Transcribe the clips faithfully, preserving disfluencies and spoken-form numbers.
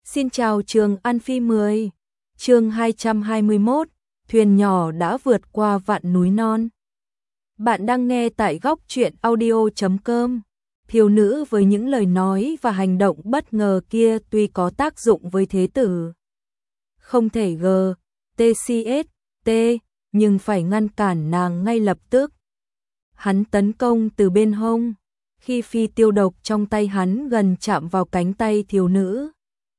Xin chào Trường An Phi mười. Chương hai trăm hai mươi mốt, thuyền nhỏ đã vượt qua vạn núi non. Bạn đang nghe tại góc truyện audio chấm com. Thiếu nữ với những lời nói và hành động bất ngờ kia tuy có tác dụng với thế tử không thể g, tcs, t, nhưng phải ngăn cản nàng ngay lập tức. Hắn tấn công từ bên hông, khi phi tiêu độc trong tay hắn gần chạm vào cánh tay thiếu nữ.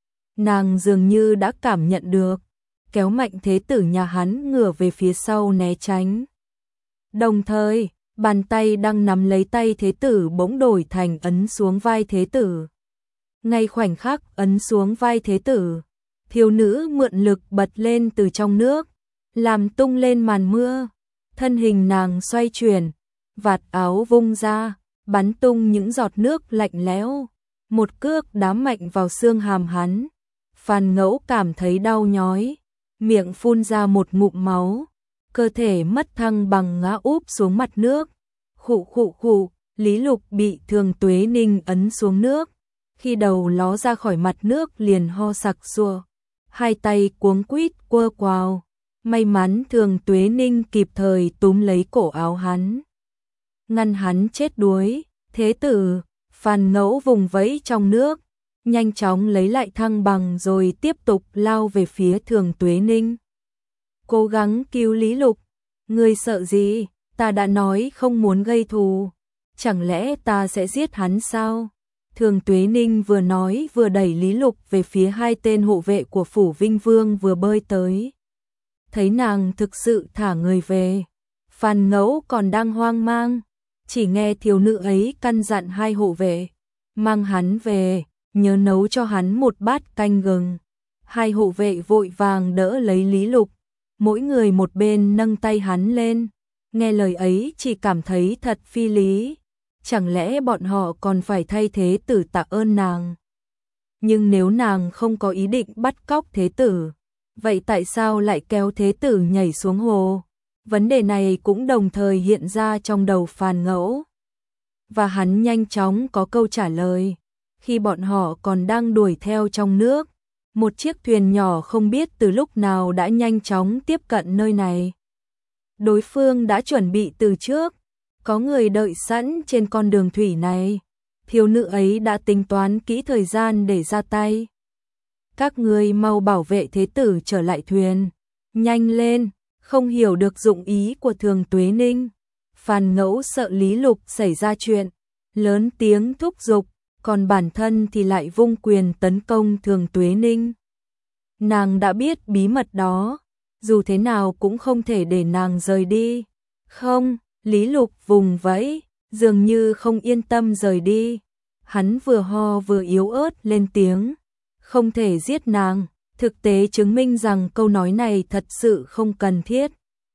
Nàng dường như đã cảm nhận được, kéo mạnh thế tử nhà hắn ngửa về phía sau né tránh. Đồng thời, bàn tay đang nắm lấy tay thế tử bỗng đổi thành ấn xuống vai thế tử. Ngay khoảnh khắc ấn xuống vai thế tử, thiếu nữ mượn lực bật lên từ trong nước, làm tung lên màn mưa. Thân hình nàng xoay chuyển, vạt áo vung ra, bắn tung những giọt nước lạnh lẽo. Một cước đá mạnh vào xương hàm hắn. Phan Ngẫu cảm thấy đau nhói, miệng phun ra một ngụm máu, cơ thể mất thăng bằng ngã úp xuống mặt nước. Khụ khụ khụ, Lý Lục bị Thường Tuế Ninh ấn xuống nước, khi đầu ló ra khỏi mặt nước liền ho sặc sụa, hai tay cuống quýt quơ quào. May mắn Thường Tuế Ninh kịp thời túm lấy cổ áo hắn, ngăn hắn chết đuối. Thế tử, Phan Ngẫu vùng vẫy trong nước, nhanh chóng lấy lại thăng bằng rồi tiếp tục lao về phía Thường Tuế Ninh. Cố gắng cứu Lý Lục. Ngươi sợ gì? Ta đã nói không muốn gây thù. Chẳng lẽ ta sẽ giết hắn sao? Thường Tuế Ninh vừa nói vừa đẩy Lý Lục về phía hai tên hộ vệ của Phủ Vinh Vương vừa bơi tới. Thấy nàng thực sự thả người về, Phan Ngẫu còn đang hoang mang, chỉ nghe thiếu nữ ấy căn dặn hai hộ vệ, mang hắn về, nhớ nấu cho hắn một bát canh gừng. Hai hộ vệ vội vàng đỡ lấy Lý Lục, mỗi người một bên nâng tay hắn lên. Nghe lời ấy chỉ cảm thấy thật phi lý, chẳng lẽ bọn họ còn phải thay thế tử tạ ơn nàng? Nhưng nếu nàng không có ý định bắt cóc thế tử, vậy tại sao lại kéo thế tử nhảy xuống hồ? Vấn đề này cũng đồng thời hiện ra trong đầu Phan Ngẫu, và hắn nhanh chóng có câu trả lời. Khi bọn họ còn đang đuổi theo trong nước, một chiếc thuyền nhỏ không biết từ lúc nào đã nhanh chóng tiếp cận nơi này. Đối phương đã chuẩn bị từ trước, có người đợi sẵn trên con đường thủy này. Thiếu nữ ấy đã tính toán kỹ thời gian để ra tay. Các ngươi mau bảo vệ thế tử trở lại thuyền, nhanh lên. Không hiểu được dụng ý của Thường Tuế Ninh, Phan Ngẫu sợ Lý Lục xảy ra chuyện, lớn tiếng thúc giục, còn bản thân thì lại vung quyền tấn công Thường Tuế Ninh. Nàng đã biết bí mật đó, dù thế nào cũng không thể để nàng rời đi. Không, Lý Lục vùng vẫy, dường như không yên tâm rời đi. Hắn vừa ho vừa yếu ớt lên tiếng, không thể giết nàng. Thực tế chứng minh rằng câu nói này thật sự không cần thiết.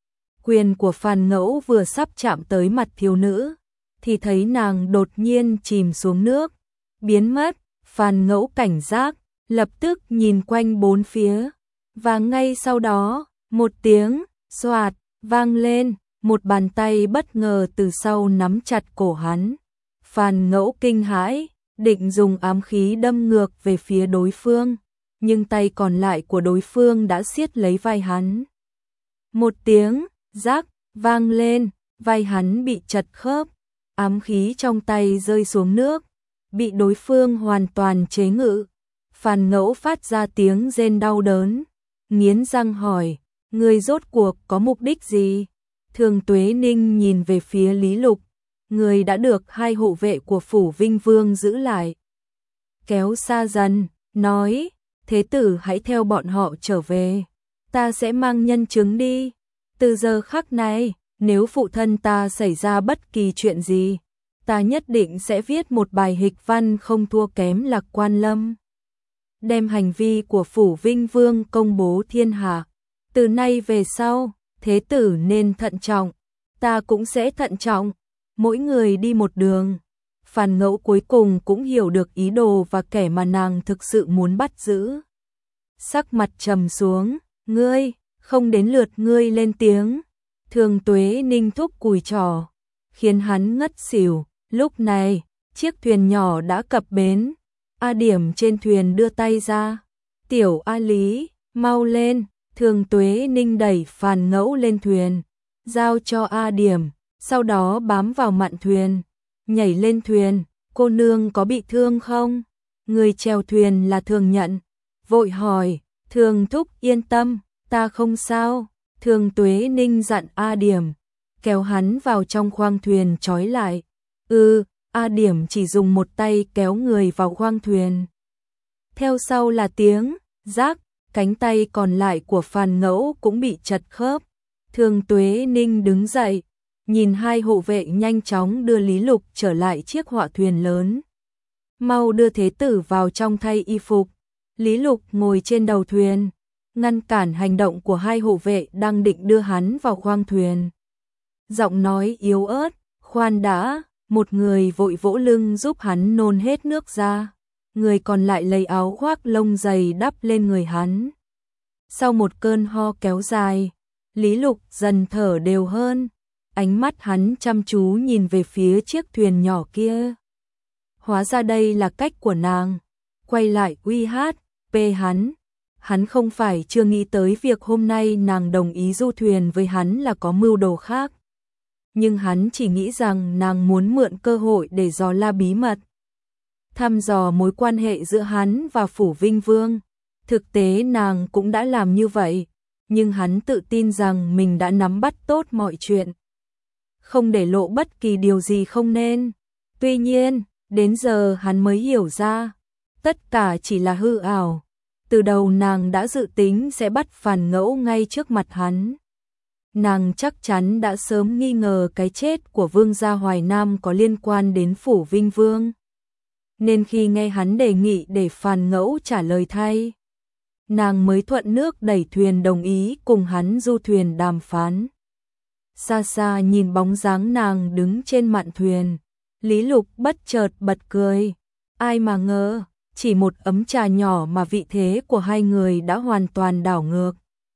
Quyền của Phan Ngẫu vừa sắp chạm tới mặt thiếu nữ, thì thấy nàng đột nhiên chìm xuống nước, biến mất. Phan Ngẫu cảnh giác, lập tức nhìn quanh bốn phía, và ngay sau đó, một tiếng xoạt vang lên, một bàn tay bất ngờ từ sau nắm chặt cổ hắn. Phan Ngẫu kinh hãi, định dùng ám khí đâm ngược về phía đối phương, nhưng tay còn lại của đối phương đã siết lấy vai hắn. Một tiếng rắc vang lên, vai hắn bị chật khớp, ám khí trong tay rơi xuống nước, bị đối phương hoàn toàn chế ngự. Phan Ngẫu phát ra tiếng rên đau đớn, nghiến răng hỏi, ngươi rốt cuộc có mục đích gì? Thường Tuế Ninh nhìn về phía Lý Lục, người đã được hai hộ vệ của Phủ Vinh Vương giữ lại. Kéo xa dần, nói, thế tử hãy theo bọn họ trở về, ta sẽ mang nhân chứng đi. Từ giờ khắc này, nếu phụ thân ta xảy ra bất kỳ chuyện gì, ta nhất định sẽ viết một bài hịch văn không thua kém Lạc Quan Lâm, đem hành vi của Phủ Vinh Vương công bố thiên hạ. Từ nay về sau, thế tử nên thận trọng, ta cũng sẽ thận trọng, mỗi người đi một đường. Phan Ngẫu cuối cùng cũng hiểu được ý đồ và kẻ mà nàng thực sự muốn bắt giữ. Sắc mặt trầm xuống, ngươi, không đến lượt ngươi lên tiếng. Thường Tuế Ninh thúc cùi trò, khiến hắn ngất xỉu. Lúc này, chiếc thuyền nhỏ đã cập bến. A Điểm trên thuyền đưa tay ra, Tiểu A Lý, mau lên, Thường Tuế Ninh đẩy Phàn Ngẫu lên thuyền, giao cho A Điểm, sau đó bám vào mạn thuyền, nhảy lên thuyền, cô nương có bị thương không? Người chèo thuyền là Thường Nhận, vội hỏi, Thường thúc yên tâm, ta không sao. Thường Tuế Ninh dặn A Điểm, kéo hắn vào trong khoang thuyền trói lại. Ừ, A Điểm chỉ dùng một tay kéo người vào khoang thuyền. Theo sau là tiếng rác, cánh tay còn lại của Phàn Ngẫu cũng bị chật khớp. Thường Tuế Ninh đứng dậy, nhìn hai hộ vệ nhanh chóng đưa Lý Lục trở lại chiếc họa thuyền lớn. Mau đưa thế tử vào trong thay y phục. Lý Lục ngồi trên đầu thuyền, ngăn cản hành động của hai hộ vệ đang định đưa hắn vào khoang thuyền. Giọng nói yếu ớt, khoan đã, một người vội vỗ lưng giúp hắn nôn hết nước ra, người còn lại lấy áo khoác lông dày đắp lên người hắn. Sau một cơn ho kéo dài, Lý Lục dần thở đều hơn, ánh mắt hắn chăm chú nhìn về phía chiếc thuyền nhỏ kia. Hóa ra đây là cách của nàng, quay lại uy hát, pê hắn. Hắn không phải chưa nghĩ tới việc hôm nay nàng đồng ý du thuyền với hắn là có mưu đồ khác. Nhưng hắn chỉ nghĩ rằng nàng muốn mượn cơ hội để dò la bí mật, thăm dò mối quan hệ giữa hắn và Phủ Vinh Vương. Thực tế nàng cũng đã làm như vậy, nhưng hắn tự tin rằng mình đã nắm bắt tốt mọi chuyện, không để lộ bất kỳ điều gì không nên. Tuy nhiên, đến giờ hắn mới hiểu ra, tất cả chỉ là hư ảo. Từ đầu nàng đã dự tính sẽ bắt Phàn Ngẫu ngay trước mặt hắn. Nàng chắc chắn đã sớm nghi ngờ cái chết của Vương gia Hoài Nam có liên quan đến Phủ Vinh Vương. Nên khi nghe hắn đề nghị để Phàn Ngẫu trả lời thay, nàng mới thuận nước đẩy thuyền đồng ý cùng hắn du thuyền đàm phán. Xa xa nhìn bóng dáng nàng đứng trên mạn thuyền, Lý Lục bất chợt bật cười. Ai mà ngờ, chỉ một ấm trà nhỏ mà vị thế của hai người đã hoàn toàn đảo ngược.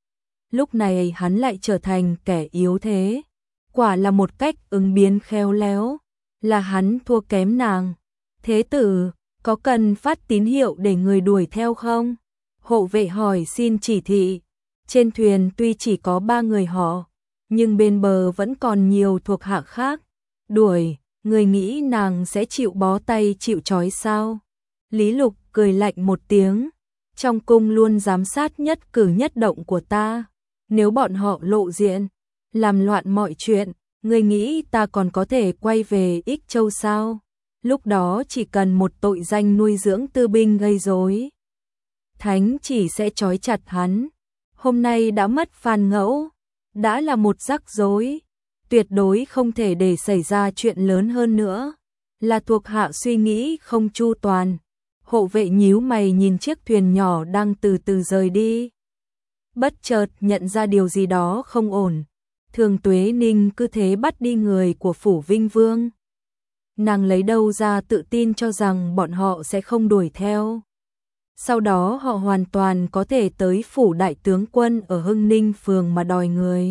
Lúc này hắn lại trở thành kẻ yếu thế. Quả là một cách ứng biến khéo léo. Là hắn thua kém nàng. Thế tử, có cần phát tín hiệu để người đuổi theo không? Hộ vệ hỏi xin chỉ thị. Trên thuyền tuy chỉ có ba người họ, nhưng bên bờ vẫn còn nhiều thuộc hạ khác. Đuổi, người nghĩ nàng sẽ chịu bó tay chịu trói sao? Lý Lục cười lạnh một tiếng, trong cung luôn giám sát nhất cử nhất động của ta. Nếu bọn họ lộ diện, làm loạn mọi chuyện, ngươi nghĩ ta còn có thể quay về Ích Châu sao? Lúc đó chỉ cần một tội danh nuôi dưỡng tư binh gây rối, Thánh chỉ sẽ trói chặt hắn. Hôm nay đã mất Phàn Ngẫu, đã là một rắc rối, tuyệt đối không thể để xảy ra chuyện lớn hơn nữa. Là thuộc hạ suy nghĩ không chu toàn. Hộ vệ nhíu mày nhìn chiếc thuyền nhỏ đang từ từ rời đi. Bất chợt nhận ra điều gì đó không ổn. Thường Tuế Ninh cứ thế bắt đi người của Phủ Vinh Vương. Nàng lấy đâu ra tự tin cho rằng bọn họ sẽ không đuổi theo. Sau đó họ hoàn toàn có thể tới Phủ Đại Tướng Quân ở Hưng Ninh Phường mà đòi người.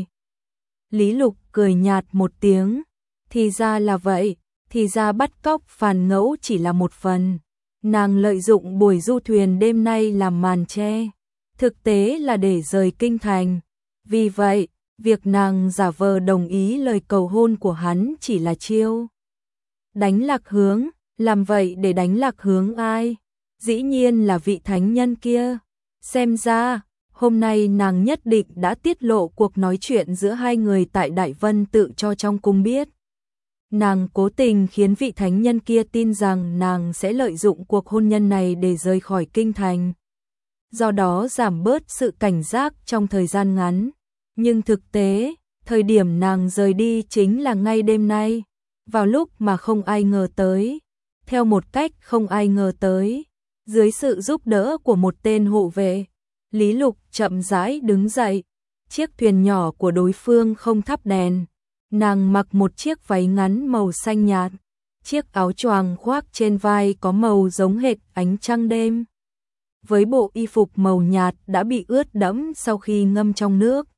Lý Lục cười nhạt một tiếng. Thì ra là vậy, thì ra bắt cóc Phàn Ngẫu chỉ là một phần. Nàng lợi dụng buổi du thuyền đêm nay làm màn che, thực tế là để rời kinh thành. Vì vậy, việc nàng giả vờ đồng ý lời cầu hôn của hắn chỉ là chiêu đánh lạc hướng. Làm vậy để đánh lạc hướng ai? Dĩ nhiên là vị thánh nhân kia. Xem ra, hôm nay nàng nhất định đã tiết lộ cuộc nói chuyện giữa hai người tại Đại Vân Tự cho trong cung biết. Nàng cố tình khiến vị thánh nhân kia tin rằng nàng sẽ lợi dụng cuộc hôn nhân này để rời khỏi kinh thành, do đó giảm bớt sự cảnh giác trong thời gian ngắn. Nhưng thực tế, thời điểm nàng rời đi chính là ngay đêm nay, vào lúc mà không ai ngờ tới, theo một cách không ai ngờ tới. Dưới sự giúp đỡ của một tên hộ vệ, Lý Lục chậm rãi đứng dậy. Chiếc thuyền nhỏ của đối phương không thắp đèn. Nàng mặc một chiếc váy ngắn màu xanh nhạt, chiếc áo choàng khoác trên vai có màu giống hệt ánh trăng đêm. Với bộ y phục màu nhạt đã bị ướt đẫm sau khi ngâm trong nước.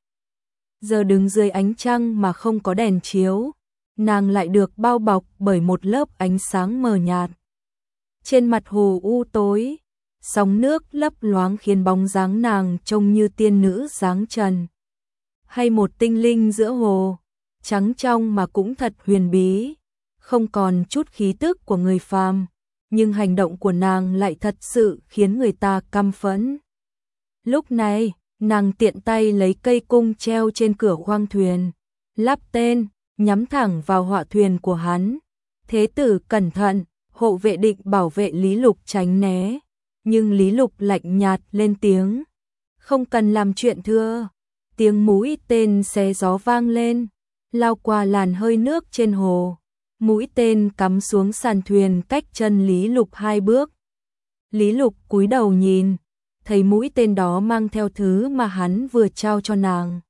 Giờ đứng dưới ánh trăng mà không có đèn chiếu, nàng lại được bao bọc bởi một lớp ánh sáng mờ nhạt. Trên mặt hồ u tối, sóng nước lấp loáng khiến bóng dáng nàng trông như tiên nữ dáng trần. Hay một tinh linh giữa hồ, trắng trong mà cũng thật huyền bí, không còn chút khí tức của người phàm, nhưng hành động của nàng lại thật sự khiến người ta căm phẫn. Lúc này, nàng tiện tay lấy cây cung treo trên cửa khoang thuyền, lắp tên, nhắm thẳng vào họa thuyền của hắn. Thế tử cẩn thận, hộ vệ định bảo vệ Lý Lục tránh né, nhưng Lý Lục lạnh nhạt lên tiếng, không cần làm chuyện thưa. Tiếng mũi tên xé gió vang lên, lao qua làn hơi nước trên hồ. Mũi tên cắm xuống sàn thuyền cách chân Lý Lục hai bước. Lý Lục cúi đầu nhìn, thấy mũi tên đó mang theo thứ mà hắn vừa trao cho nàng.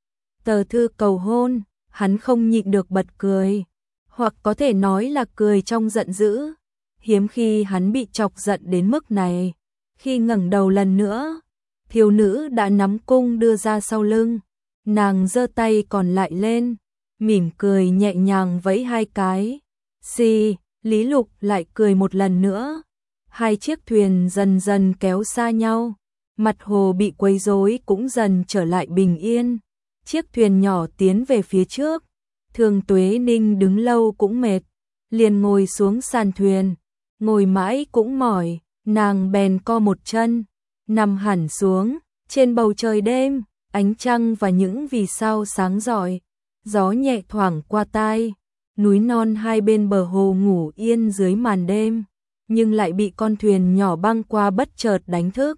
Tờ thư cầu hôn, hắn không nhịn được bật cười, hoặc có thể nói là cười trong giận dữ. Hiếm khi hắn bị chọc giận đến mức này. Khi ngẩng đầu lần nữa, thiếu nữ đã nắm cung đưa ra sau lưng, nàng giơ tay còn lại lên, mỉm cười nhẹ nhàng vẫy hai cái. Xì, Lý Lục lại cười một lần nữa. Hai chiếc thuyền dần dần kéo xa nhau, mặt hồ bị quấy rối cũng dần trở lại bình yên. Chiếc thuyền nhỏ tiến về phía trước, Thường Tuế Ninh đứng lâu cũng mệt, liền ngồi xuống sàn thuyền, ngồi mãi cũng mỏi, nàng bèn co một chân, nằm hẳn xuống. Trên bầu trời đêm, ánh trăng và những vì sao sáng rọi, gió nhẹ thoảng qua tai, núi non hai bên bờ hồ ngủ yên dưới màn đêm, nhưng lại bị con thuyền nhỏ băng qua bất chợt đánh thức.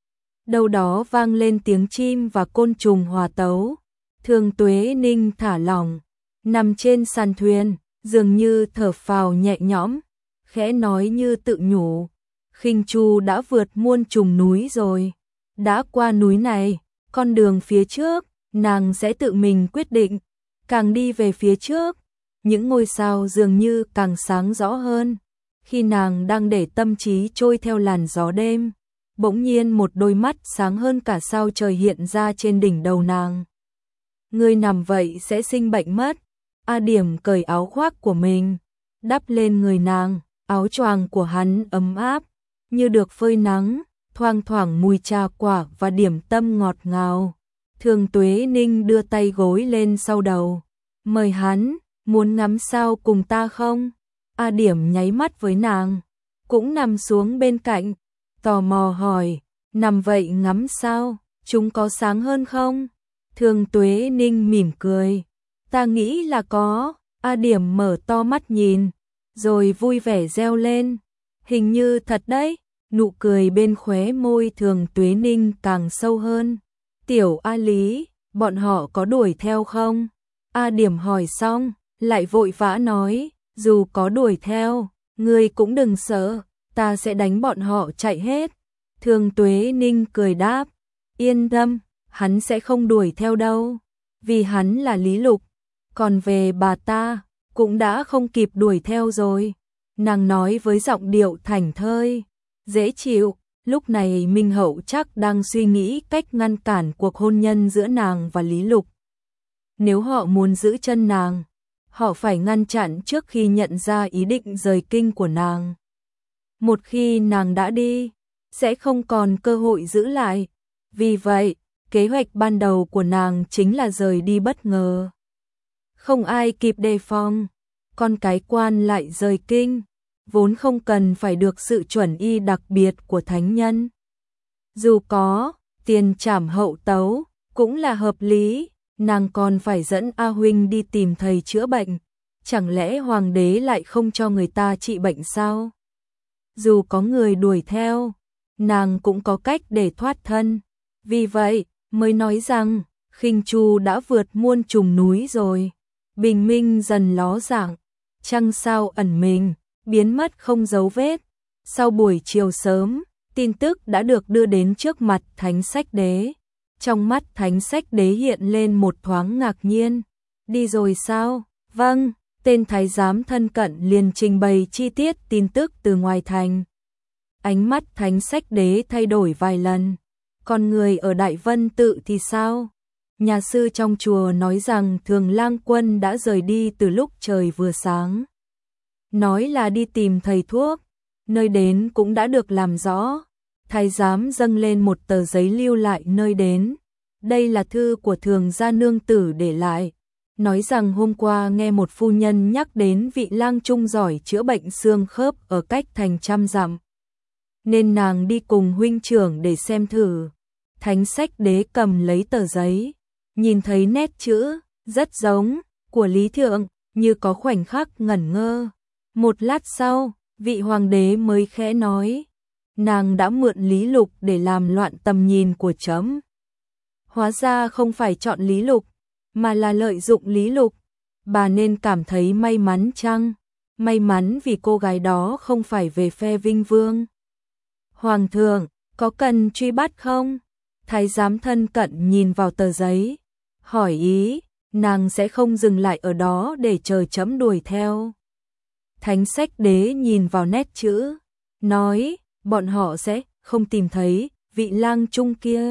Đâu đó vang lên tiếng chim và côn trùng hòa tấu. Thường Tuế Ninh thả lỏng, nằm trên sàn thuyền, dường như thở phào nhẹ nhõm, khẽ nói như tự nhủ, Khinh Chu đã vượt muôn trùng núi rồi, đã qua núi này, con đường phía trước, nàng sẽ tự mình quyết định. Càng đi về phía trước, những ngôi sao dường như càng sáng rõ hơn. Khi nàng đang để tâm trí trôi theo làn gió đêm, bỗng nhiên một đôi mắt sáng hơn cả sao trời hiện ra trên đỉnh đầu nàng. Ngươi nằm vậy sẽ sinh bệnh mất. A Điểm cởi áo khoác của mình, đắp lên người nàng, áo choàng của hắn ấm áp, như được phơi nắng, thoang thoảng mùi trà quả và điểm tâm ngọt ngào. Thường Tuế Ninh đưa tay gối lên sau đầu, mời hắn, muốn ngắm sao cùng ta không? A Điểm nháy mắt với nàng, cũng nằm xuống bên cạnh, tò mò hỏi, nằm vậy ngắm sao, chúng có sáng hơn không? Thường Tuế Ninh mỉm cười, ta nghĩ là có. A Điểm mở to mắt nhìn, rồi vui vẻ reo lên, hình như thật đấy. Nụ cười bên khóe môi Thường Tuế Ninh càng sâu hơn. Tiểu A Lý, bọn họ có đuổi theo không? A Điểm hỏi xong, lại vội vã nói, dù có đuổi theo, ngươi cũng đừng sợ, ta sẽ đánh bọn họ chạy hết. Thường Tuế Ninh cười đáp, yên tâm, hắn sẽ không đuổi theo đâu, vì hắn là Lý Lục, còn về bà ta, cũng đã không kịp đuổi theo rồi. Nàng nói với giọng điệu thảnh thơi, dễ chịu. Lúc này Minh Hậu chắc đang suy nghĩ cách ngăn cản cuộc hôn nhân giữa nàng và Lý Lục. Nếu họ muốn giữ chân nàng, họ phải ngăn chặn trước khi nhận ra ý định rời kinh của nàng. Một khi nàng đã đi, sẽ không còn cơ hội giữ lại. Vì vậy, kế hoạch ban đầu của nàng chính là rời đi bất ngờ. Không ai kịp đề phòng, con cái quan lại rời kinh, vốn không cần phải được sự chuẩn y đặc biệt của thánh nhân. Dù có, tiền trảm hậu tấu, cũng là hợp lý, nàng còn phải dẫn A Huynh đi tìm thầy chữa bệnh. Chẳng lẽ hoàng đế lại không cho người ta trị bệnh sao? Dù có người đuổi theo, nàng cũng có cách để thoát thân. Vì vậy, mới nói rằng, Khinh Chu đã vượt muôn trùng núi rồi. Bình minh dần ló dạng, trăng sao ẩn mình, biến mất không dấu vết. Sau buổi chiều sớm, tin tức đã được đưa đến trước mặt Thánh Sách Đế. Trong mắt Thánh Sách Đế hiện lên một thoáng ngạc nhiên. Đi rồi sao? Vâng, tên thái giám thân cận liền trình bày chi tiết tin tức từ ngoài thành. Ánh mắt Thánh Sách Đế thay đổi vài lần. Còn người ở Đại Vân Tự thì sao? Nhà sư trong chùa nói rằng Thường Lang Quân đã rời đi từ lúc trời vừa sáng. Nói là đi tìm thầy thuốc, nơi đến cũng đã được làm rõ. Thái giám dâng lên một tờ giấy lưu lại nơi đến. Đây là thư của Thường gia nương tử để lại, nói rằng hôm qua nghe một phu nhân nhắc đến vị lang trung giỏi chữa bệnh xương khớp ở cách thành trăm dặm, nên nàng đi cùng huynh trưởng để xem thử. Thánh Sách Đế cầm lấy tờ giấy, nhìn thấy nét chữ rất giống của Lý Thượng, như có khoảnh khắc ngẩn ngơ. Một lát sau, vị hoàng đế mới khẽ nói, nàng đã mượn Lý Lục để làm loạn tầm nhìn của trẫm. Hóa ra không phải chọn Lý Lục, mà là lợi dụng Lý Lục. Bà nên cảm thấy may mắn chăng? May mắn vì cô gái đó không phải về phe Vinh Vương. Hoàng thượng, có cần truy bắt không? Thái giám thân cận nhìn vào tờ giấy, hỏi ý, nàng sẽ không dừng lại ở đó để chờ trẫm đuổi theo. Thánh Sách Đế nhìn vào nét chữ, nói, bọn họ sẽ không tìm thấy vị lang trung kia,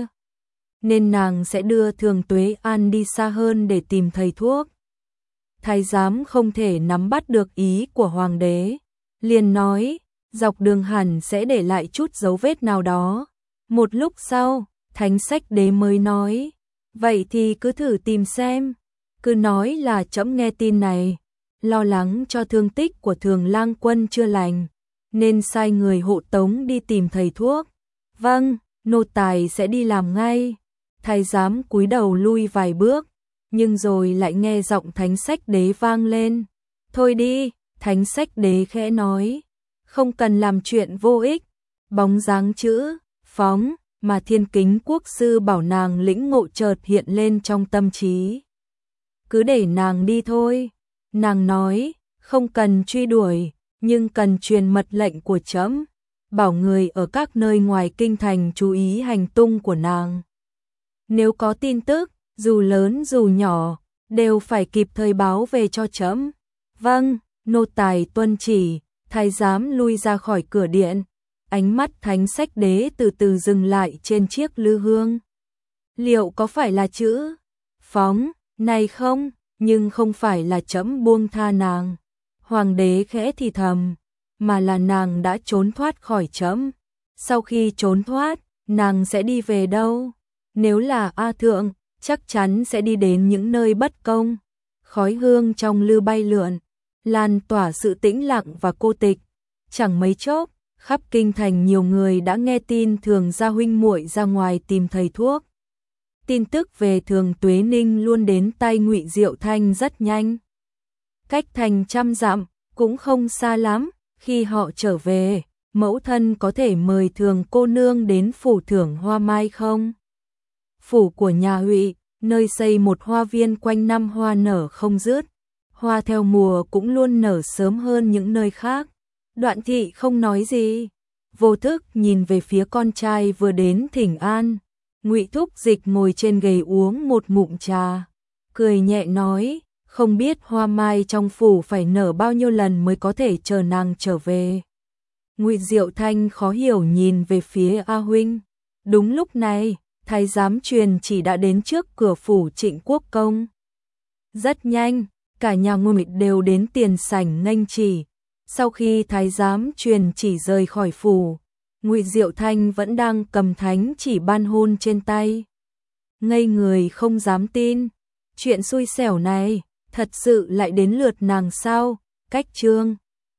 nên nàng sẽ đưa Thường Tuế An đi xa hơn để tìm thầy thuốc. Thái giám không thể nắm bắt được ý của hoàng đế, liền nói, dọc đường hẳn sẽ để lại chút dấu vết nào đó. Một lúc sau, Thánh Sách Đế mới nói, vậy thì cứ thử tìm xem. Cứ nói là trẫm nghe tin này, lo lắng cho thương tích của Thường lang quân chưa lành, nên sai người hộ tống đi tìm thầy thuốc. Vâng, nô tài sẽ đi làm ngay. Thái giám cúi đầu lui vài bước, nhưng rồi lại nghe giọng Thánh Sách Đế vang lên. Thôi đi, Thánh Sách Đế khẽ nói, không cần làm chuyện vô ích. Bóng dáng chữ phóng mà Thiên Kính quốc sư bảo nàng lĩnh ngộ chợt hiện lên trong tâm trí. Cứ để nàng đi thôi. Nàng nói, không cần truy đuổi, nhưng cần truyền mật lệnh của trẫm, bảo người ở các nơi ngoài kinh thành chú ý hành tung của nàng. Nếu có tin tức, dù lớn dù nhỏ, đều phải kịp thời báo về cho trẫm. Vâng, nô tài tuân chỉ. Thái giám lui ra khỏi cửa điện, ánh mắt Thánh Sách Đế từ từ dừng lại trên chiếc lư hương. Liệu có phải là chữ phóng này không? Nhưng không phải là trẫm buông tha nàng. Hoàng đế khẽ thì thầm, mà là nàng đã trốn thoát khỏi trẫm. Sau khi trốn thoát, nàng sẽ đi về đâu? Nếu là A Thượng, chắc chắn sẽ đi đến những nơi bất công. Khói hương trong lư bay lượn, lan tỏa sự tĩnh lặng và cô tịch. Chẳng mấy chốc, khắp kinh thành nhiều người đã nghe tin Thường gia huynh muội ra ngoài tìm thầy thuốc. Tin tức về Thường Tuế Ninh luôn đến tay Ngụy Diệu Thanh rất nhanh. Cách thành trăm dặm, cũng không xa lắm. Khi họ trở về, mẫu thân có thể mời Thường cô nương đến phủ thưởng hoa mai không? Phủ của nhà Ngụy, nơi xây một hoa viên quanh năm hoa nở không dứt. Hoa theo mùa cũng luôn nở sớm hơn những nơi khác. Đoạn Thị không nói gì, vô thức nhìn về phía con trai vừa đến thỉnh an. Ngụy Thúc Dịch ngồi trên ghế uống một ngụm trà, cười nhẹ nói, không biết hoa mai trong phủ phải nở bao nhiêu lần mới có thể chờ nàng trở về. Ngụy Diệu Thanh khó hiểu nhìn về phía A huynh. Đúng lúc này, thái giám truyền chỉ đã đến trước cửa phủ Trịnh Quốc công. Rất nhanh, cả nhà Ngụy đều đến tiền sảnh nghênh chỉ. Sau khi thái giám truyền chỉ rời khỏi phủ, Ngụy Diệu Thanh vẫn đang cầm thánh chỉ ban hôn trên tay. Ngây người không dám tin, chuyện xui xẻo này thật sự lại đến lượt nàng sao? Cách chương